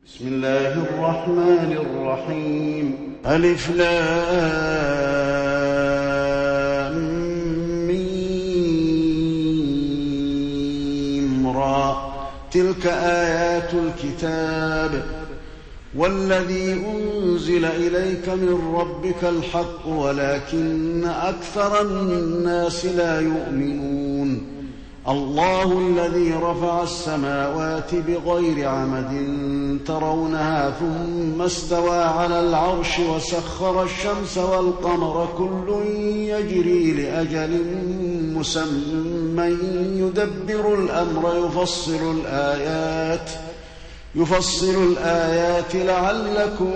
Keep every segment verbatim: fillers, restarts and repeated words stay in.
بسم الله الرحمن الرحيم. ألف لام ميم را. تلك آيات الكتاب والذي أنزل إليك من ربك الحق ولكن أكثر الناس لا يؤمنون. الله الذي رفع السماوات بغير عمد ترونها ثم استوى على العرش وسخر الشمس والقمر كل يجري لأجل مسمى يدبر الأمر يفصل الآيات يفصل الآيات لعلكم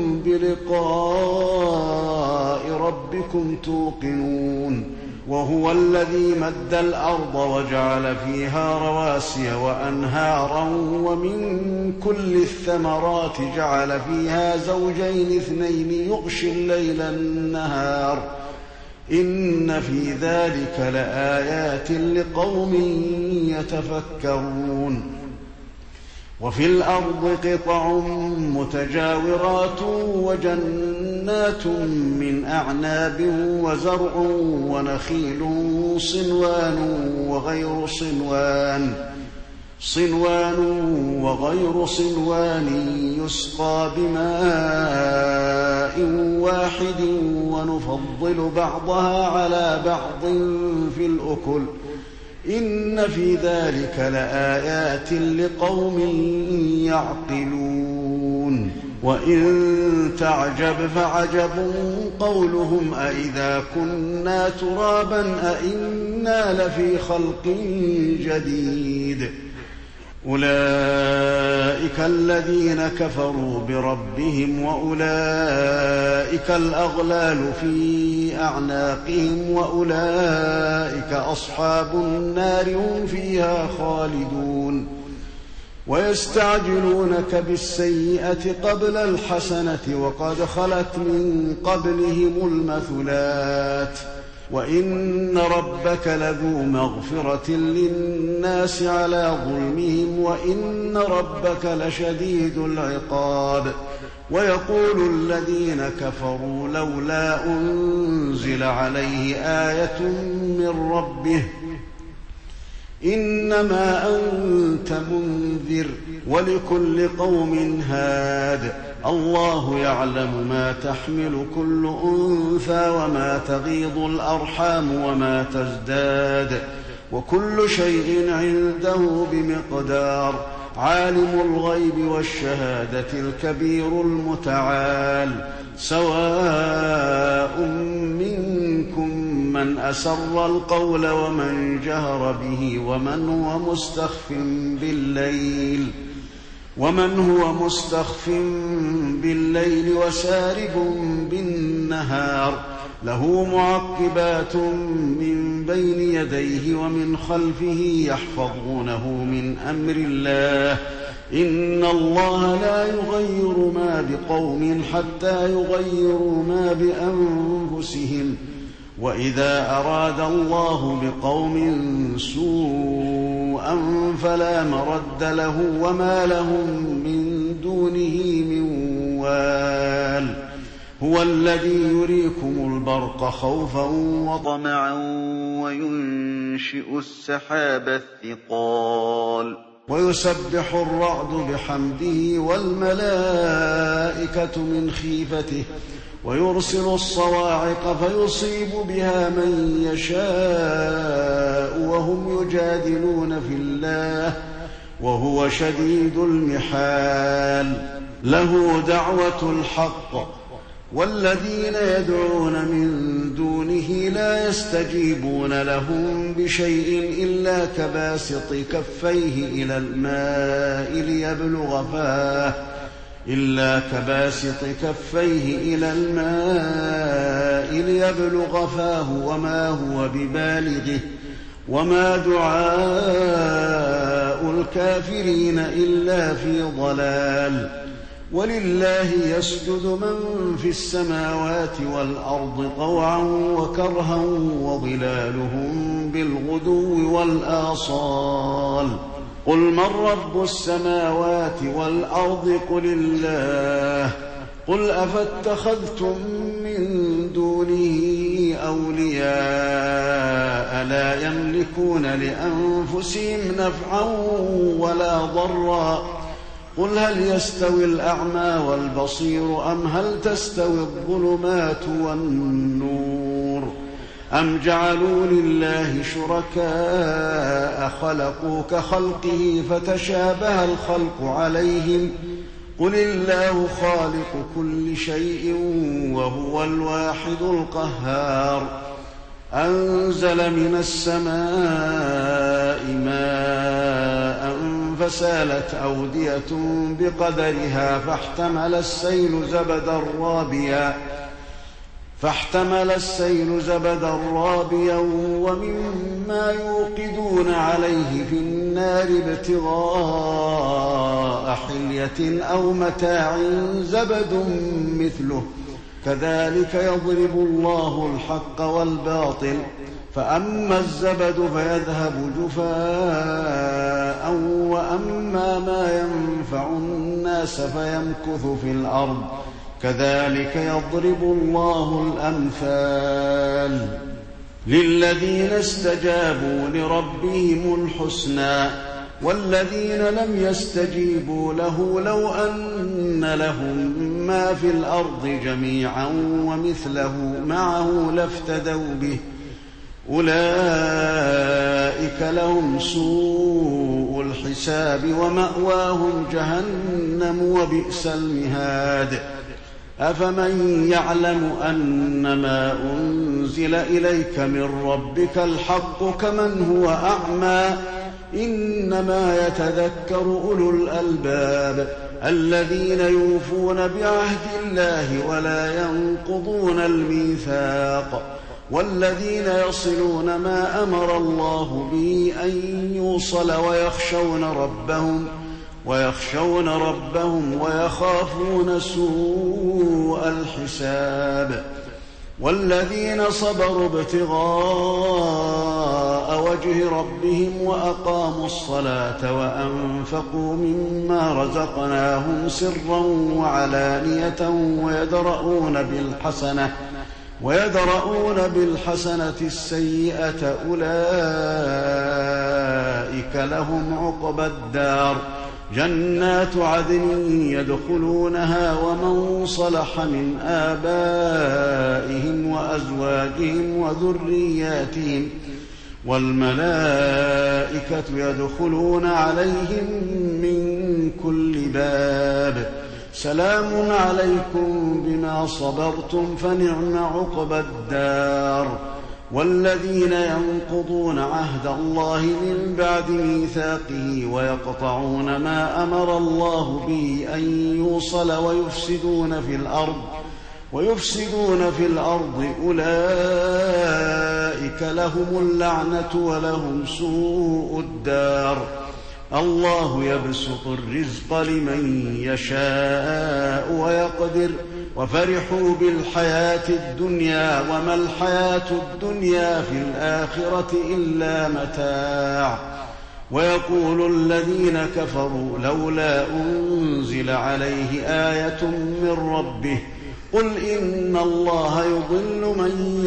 بلقاء ربكم توقنون. وهو الذي مد الأرض وجعل فيها رواسي وأنهارا ومن كل الثمرات جعل فيها زوجين اثنين يغشي الليل النهار إن في ذلك لآيات لقوم يتفكرون. وفي الأرض قطع متجاورات وجنات من أعناب وزرع ونخيل صنوان وغير صنوان صنوان وغير صنوان يسقى بماء واحد ونفضل بعضها على بعض في الأكل إن في ذلك لآيات لقوم يعقلون. وإن تعجب فعجب قولهم أإذا كنا ترابا أإنا لفي خلق جديد. أولئك الذين كفروا بربهم وأولئك الأغلال في أعناقهم وأولئك أصحاب النار هم فيها خالدون. ويستعجلونك بالسيئة قبل الحسنة وقد خلت من قبلهم المثلات وإن ربك لذو مغفرة للناس على ظلمهم وإن ربك لشديد العقاب. ويقول الذين كفروا لولا أنزل عليه آية من ربه إنما أنت منذر ولكل قوم هاد. الله يعلم ما تحمل كل أنثى وما تغيض الأرحام وما تزداد وكل شيء عنده بمقدار. عالم الغيب والشهادة الكبير المتعال. سواء منكم من أسر القول ومن جهر به ومن هو مستخف بالليل ومن هو مستخف بالليل وسارب بالنهار. له معقبات من بين يديه ومن خلفه يحفظونه من أمر الله. إن الله لا يغير ما بقوم حتى يغيروا ما بأنفسهم. وإذا أراد الله بقوم سوءا فلا مرد له وما لهم من دونه من وال. هو الذي يريكم البرق خوفا وطمعا وينشئ السحاب الثقال. ويسبح الرعد بحمده والملائكة من خيفته ويرسل الصواعق فيصيب بها من يشاء وهم يجادلون في الله وهو شديد المحال. له دعوة الحق والذين يدعون من دونه لا يستجيبون لهم بشيء إلا كباسط كفيه إلى الماء ليبلغ فاه إلا كباسط كفيه إلى الماء ليبلغ فاه وما هو ببالغه وما دعاء الكافرين إلا في ضلال. ولله يسجد من في السماوات والأرض طوعا وكرها وظلالهم بالغدو والآصال. قل من رب السماوات والأرض قل الله قل أفاتخذتم من دونه أولياء لا يملكون لأنفسهم نفعا ولا ضرا قل هل يستوي الأعمى والبصير أم هل تستوي الظلمات والنور أم جعلوا لله شركاء خلقوا كخلقه فتشابه الخلق عليهم قل الله خالق كل شيء وهو الواحد القهار أنزل من السماء ماء فسالت أودية بقدرها فاحتمل السيل زبدا رابيا فاحتمل السيل زبدا رابيا ومما يوقدون عليه في النار ابتغاء حلية أو متاع زبد مثله كذلك يضرب الله الحق والباطل فأما الزبد فيذهب جفاء وأما ما ينفع الناس فيمكث في الأرض كذلك يضرب الله الأمثال للذين استجابوا لربهم الحسنى والذين لم يستجيبوا له لو أن لهم ما في الأرض جميعا ومثله معه لافتدوا به أولئك لهم سوء الحساب ومأواهم جهنم وبئس المهاد أفمن يعلم أنما أنزل إليك من ربك الحق كمن هو أعمى إنما يتذكر أولو الألباب الذين يوفون بعهد الله ولا ينقضون الميثاق والذين يصلون ما أمر الله به أن يوصل ويخشون ربهم ويخشون ربهم ويخافون سوء الحساب والذين صبروا ابتغاء وجه ربهم وأقاموا الصلاة وأنفقوا مما رزقناهم سرا وعلانية ويدرؤون بالحسنة ويدرؤون بالحسنة السيئة أولئك لهم عقبى الدار جنات عدن يدخلونها ومن صلح من آبائهم وأزواجهم وذرياتهم والملائكة يدخلون عليهم من كل باب سلام عليكم بما صبرتم فنعم عقبى الدار والذين ينقضون عهد الله من بعد ميثاقه ويقطعون ما أمر الله به أن يوصل ويفسدون في الأرض ويفسدون في الأرض أولئك لهم اللعنة ولهم سوء الدار الله يبسط الرزق لمن يشاء ويقدر وفرحوا بالحياة الدنيا وما الحياة الدنيا في الآخرة إلا متاع ويقول الذين كفروا لولا أنزل عليه آية من ربه قل إن الله يضل من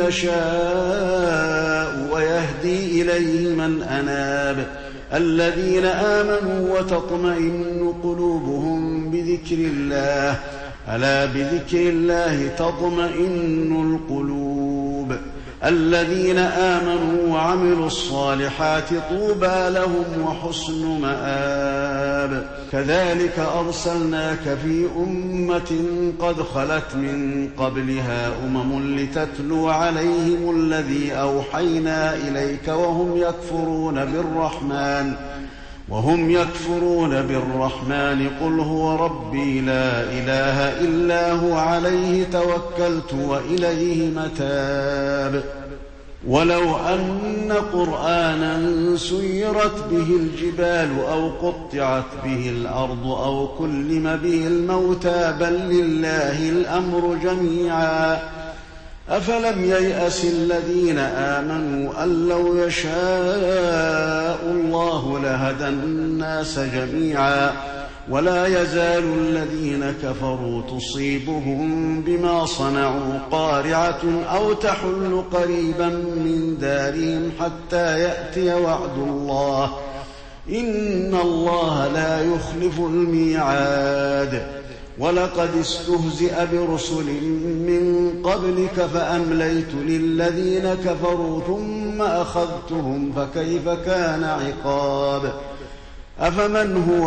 يشاء ويهدي إليه من أناب الذين آمنوا وتطمئن قلوبهم بذكر الله ألا بذكر الله تطمئن القلوب الذين آمنوا وعملوا الصالحات طوبى لهم وحسن مآب كذلك أرسلناك في أمة قد خلت من قبلها أمم لتتلو عليهم الذي أوحينا إليك وهم يكفرون بالرحمن وهم يكفرون بالرحمن قل هو ربي لا إله إلا هو عليه توكلت وإليه متاب ولو أن قرآنا سيرت به الجبال أو قطعت به الأرض أو كلم به الموتى بل لله الأمر جميعا أفلم ييأس الذين آمنوا أن لو يشاء الله لهدى الناس جميعا ولا يزال الذين كفروا تصيبهم بما صنعوا قارعة أو تحل قريبا من دارهم حتى يأتي وعد الله إن الله لا يخلف الميعاد ولقد استهزئ برسل من قبلك فأمليت للذين كفروا ثم أخذتهم فكيف كان عقاب أفمن هو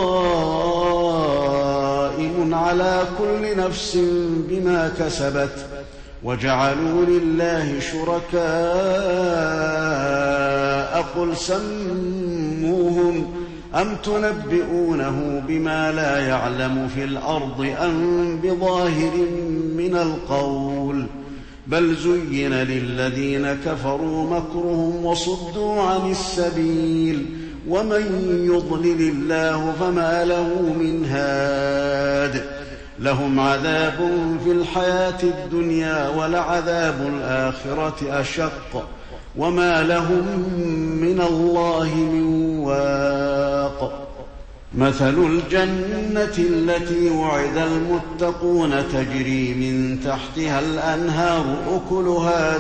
قائم على كل نفس بما كسبت وجعلوا لله شركاء قل سموهم أم تنبئونه بما لا يعلم في الأرض أم بظاهر من القول بل زين للذين كفروا مكرهم وصدوا عن السبيل ومن يضلل الله فما له من هاد لهم عذاب في الحياة الدنيا ولعذاب الآخرة أشق وما لهم من الله من واق مثل الجنة التي وعد المتقون تجري من تحتها الأنهار أكلها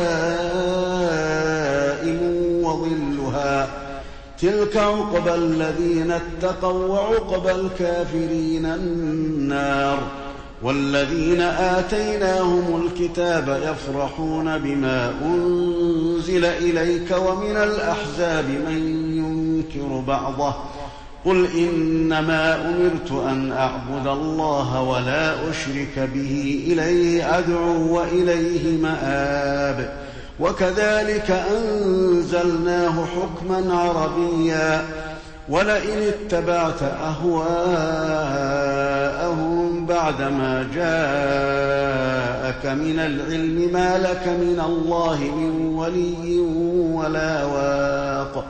دائم وظلها تلك عقبى الذين اتقوا وعقبى الكافرين النار والذين آتيناهم الكتاب يفرحون بما أنزل إليك ومن الأحزاب من ينكر بعضه قل إنما أمرت أن أعبد الله ولا أشرك به إليه أدعو وإليه مآب وكذلك أنزلناه حكما عربيا ولئن اتبعت أهواءهم بعدما جاءك من العلم ما لك من الله من ولي ولا واق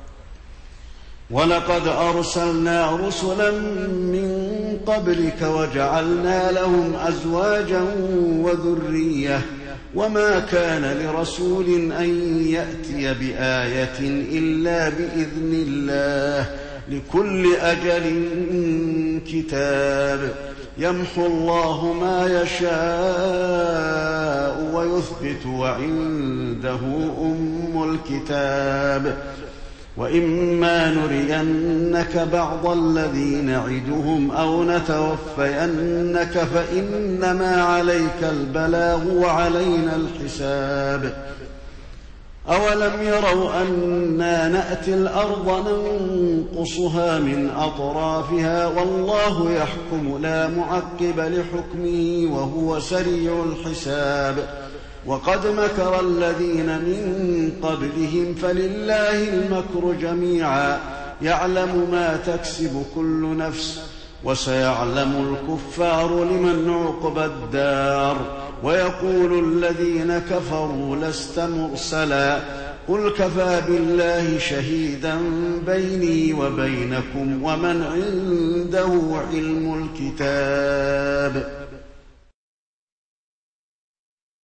ولقد أرسلنا رسلا من قبلك وجعلنا لهم أزواجا وذرية وما كان لرسول أن يأتي بآية إلا بإذن الله لكل أجل كتاب يمحو الله ما يشاء ويثبت وعنده أم الكتاب وإما نرينك بعض الذي نعدهم أو نتوفينك فإنما عليك البلاغ وعلينا الحساب أولم يروا أنا نأتي الأرض ننقصها من أطرافها والله يحكم لا معقب لحكمه وهو سريع الحساب وقد مكر الذين من قبلهم فلله المكر جميعا يعلم ما تكسب كل نفس وسيعلم الكفار لمن عقبى الدار ويقول الذين كفروا لست مرسلا قل كفى بالله شهيدا بيني وبينكم ومن عنده علم الكتاب